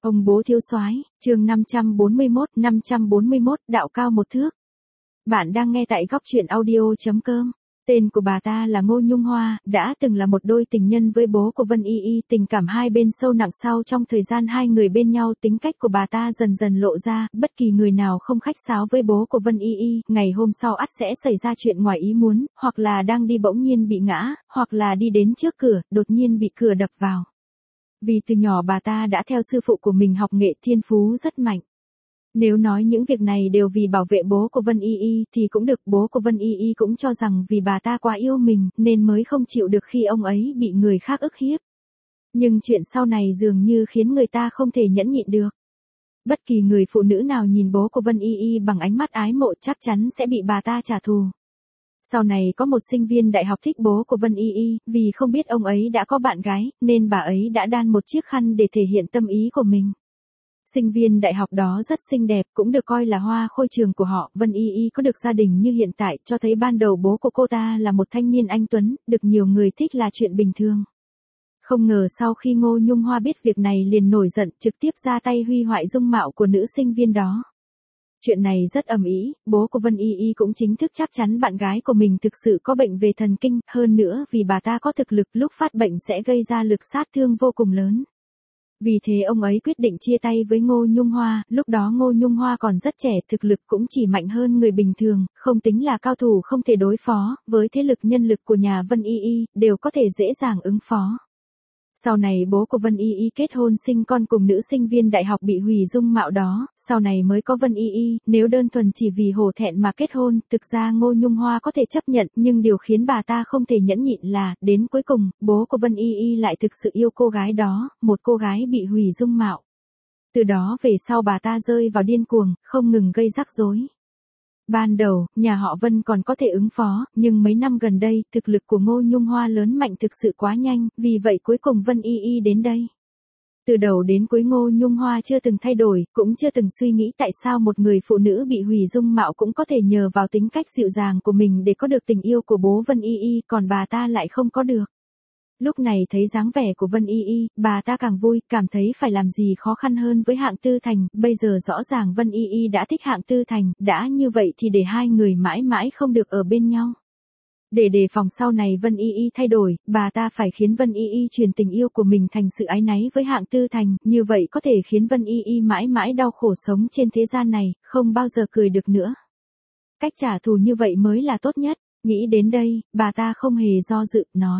Ông bố thiếu soái, chương 541, đạo cao một thước. Bạn đang nghe tại góc truyện audio.com. Tên của bà ta là Ngô Nhung Hoa, đã từng là một đôi tình nhân với bố của Vân Y Y, tình cảm hai bên sâu nặng sau trong thời gian hai người bên nhau, tính cách của bà ta dần dần lộ ra, bất kỳ người nào không khách sáo với bố của Vân Y Y, ngày hôm sau ắt sẽ xảy ra chuyện ngoài ý muốn, hoặc là đang đi bỗng nhiên bị ngã, hoặc là đi đến trước cửa, đột nhiên bị cửa đập vào. Vì từ nhỏ bà ta đã theo sư phụ của mình học nghệ, thiên phú rất mạnh. Nếu nói những việc này đều vì bảo vệ bố của Vân Y Y thì cũng được, bố của Vân Y Y cũng cho rằng vì bà ta quá yêu mình nên mới không chịu được khi ông ấy bị người khác ức hiếp. Nhưng chuyện sau này dường như khiến người ta không thể nhẫn nhịn được. Bất kỳ người phụ nữ nào nhìn bố của Vân Y Y bằng ánh mắt ái mộ chắc chắn sẽ bị bà ta trả thù. Sau này có một sinh viên đại học thích bố của Vân Y Y, vì không biết ông ấy đã có bạn gái, nên bà ấy đã đan một chiếc khăn để thể hiện tâm ý của mình. Sinh viên đại học đó rất xinh đẹp, cũng được coi là hoa khôi trường của họ. Vân Y Y có được gia đình như hiện tại, cho thấy ban đầu bố của cô ta là một thanh niên anh tuấn, được nhiều người thích là chuyện bình thường. Không ngờ sau khi Ngô Nhung Hoa biết việc này liền nổi giận, trực tiếp ra tay hủy hoại dung mạo của nữ sinh viên đó. Chuyện này rất ầm ĩ, bố của Vân Y Y cũng chính thức chắc chắn bạn gái của mình thực sự có bệnh về thần kinh, hơn nữa vì bà ta có thực lực lúc phát bệnh sẽ gây ra lực sát thương vô cùng lớn. Vì thế ông ấy quyết định chia tay với Ngô Nhung Hoa, lúc đó Ngô Nhung Hoa còn rất trẻ, thực lực cũng chỉ mạnh hơn người bình thường, không tính là cao thủ không thể đối phó, với thế lực nhân lực của nhà Vân Y Y, đều có thể dễ dàng ứng phó. Sau này bố của Vân Y Y kết hôn sinh con cùng nữ sinh viên đại học bị hủy dung mạo đó, sau này mới có Vân Y Y, nếu đơn thuần chỉ vì hổ thẹn mà kết hôn, thực ra Ngô Nhung Hoa có thể chấp nhận, nhưng điều khiến bà ta không thể nhẫn nhịn là, đến cuối cùng, bố của Vân Y Y lại thực sự yêu cô gái đó, một cô gái bị hủy dung mạo. Từ đó về sau bà ta rơi vào điên cuồng, không ngừng gây rắc rối. Ban đầu, nhà họ Vân còn có thể ứng phó, nhưng mấy năm gần đây, thực lực của Ngô Nhung Hoa lớn mạnh thực sự quá nhanh, vì vậy cuối cùng Vân Y Y đến đây. Từ đầu đến cuối Ngô Nhung Hoa chưa từng thay đổi, cũng chưa từng suy nghĩ tại sao một người phụ nữ bị hủy dung mạo cũng có thể nhờ vào tính cách dịu dàng của mình để có được tình yêu của bố Vân Y Y, còn bà ta lại không có được. Lúc này thấy dáng vẻ của Vân Y Y, bà ta càng vui, cảm thấy phải làm gì khó khăn hơn với Hạng Tư Thành, bây giờ rõ ràng Vân Y Y đã thích Hạng Tư Thành, đã như vậy thì để hai người mãi mãi không được ở bên nhau. Để đề phòng sau này Vân Y Y thay đổi, bà ta phải khiến Vân Y Y truyền tình yêu của mình thành sự áy náy với Hạng Tư Thành, như vậy có thể khiến Vân Y Y mãi mãi đau khổ sống trên thế gian này, không bao giờ cười được nữa. Cách trả thù như vậy mới là tốt nhất, nghĩ đến đây, bà ta không hề do dự, nói.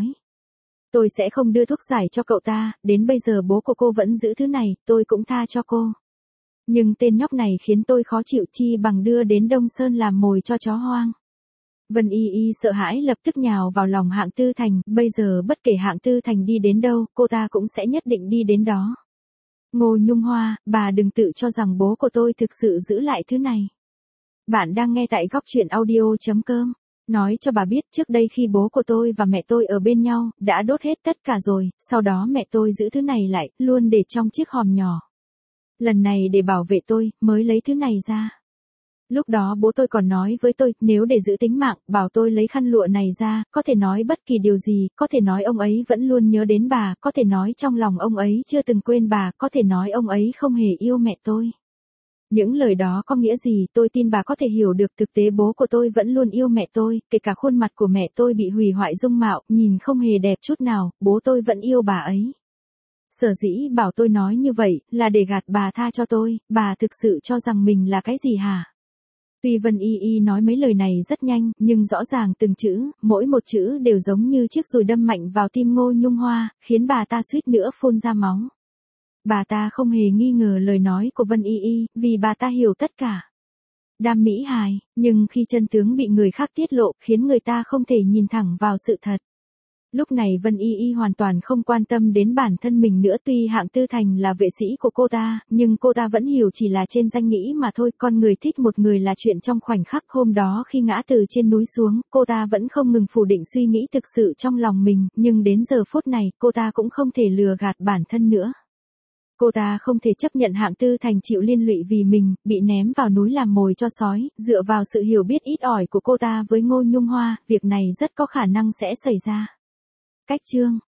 Tôi sẽ không đưa thuốc giải cho cậu ta, đến bây giờ bố của cô vẫn giữ thứ này, tôi cũng tha cho cô. Nhưng tên nhóc này khiến tôi khó chịu, chi bằng đưa đến Đông Sơn làm mồi cho chó hoang. Vân Y Y sợ hãi lập tức nhào vào lòng Hạng Tư Thành, bây giờ bất kể Hạng Tư Thành đi đến đâu, cô ta cũng sẽ nhất định đi đến đó. Ngô Nhung Hoa, bà đừng tự cho rằng bố của tôi thực sự giữ lại thứ này. Bạn đang nghe tại góc truyện audio.com. Nói cho bà biết trước đây khi bố của tôi và mẹ tôi ở bên nhau, đã đốt hết tất cả rồi, sau đó mẹ tôi giữ thứ này lại, luôn để trong chiếc hòm nhỏ. Lần này để bảo vệ tôi, mới lấy thứ này ra. Lúc đó bố tôi còn nói với tôi, nếu để giữ tính mạng, bảo tôi lấy khăn lụa này ra, có thể nói bất kỳ điều gì, có thể nói ông ấy vẫn luôn nhớ đến bà, có thể nói trong lòng ông ấy chưa từng quên bà, có thể nói ông ấy không hề yêu mẹ tôi. Những lời đó có nghĩa gì tôi tin bà có thể hiểu được, thực tế bố của tôi vẫn luôn yêu mẹ tôi, kể cả khuôn mặt của mẹ tôi bị hủy hoại dung mạo, nhìn không hề đẹp chút nào, bố tôi vẫn yêu bà ấy. Sở dĩ bảo tôi nói như vậy, là để gạt bà tha cho tôi, bà thực sự cho rằng mình là cái gì hả? Tuy Vân Y Y nói mấy lời này rất nhanh, nhưng rõ ràng từng chữ, mỗi một chữ đều giống như chiếc dùi đâm mạnh vào tim Ngô Nhung Hoa, khiến bà ta suýt nữa phun ra máu. Bà ta không hề nghi ngờ lời nói của Vân Y Y, vì bà ta hiểu tất cả. Đam mỹ hài, nhưng khi chân tướng bị người khác tiết lộ, khiến người ta không thể nhìn thẳng vào sự thật. Lúc này Vân Y Y hoàn toàn không quan tâm đến bản thân mình nữa, tuy Hạng Tư Thành là vệ sĩ của cô ta, nhưng cô ta vẫn hiểu chỉ là trên danh nghĩa mà thôi, con người thích một người là chuyện trong khoảnh khắc. Hôm đó khi ngã từ trên núi xuống, cô ta vẫn không ngừng phủ định suy nghĩ thực sự trong lòng mình, nhưng đến giờ phút này, cô ta cũng không thể lừa gạt bản thân nữa. Cô ta không thể chấp nhận Hạng Tư Thành chịu liên lụy vì mình, bị ném vào núi làm mồi cho sói, dựa vào sự hiểu biết ít ỏi của cô ta với Ngô Nhung Hoa, việc này rất có khả năng sẽ xảy ra. Cách chương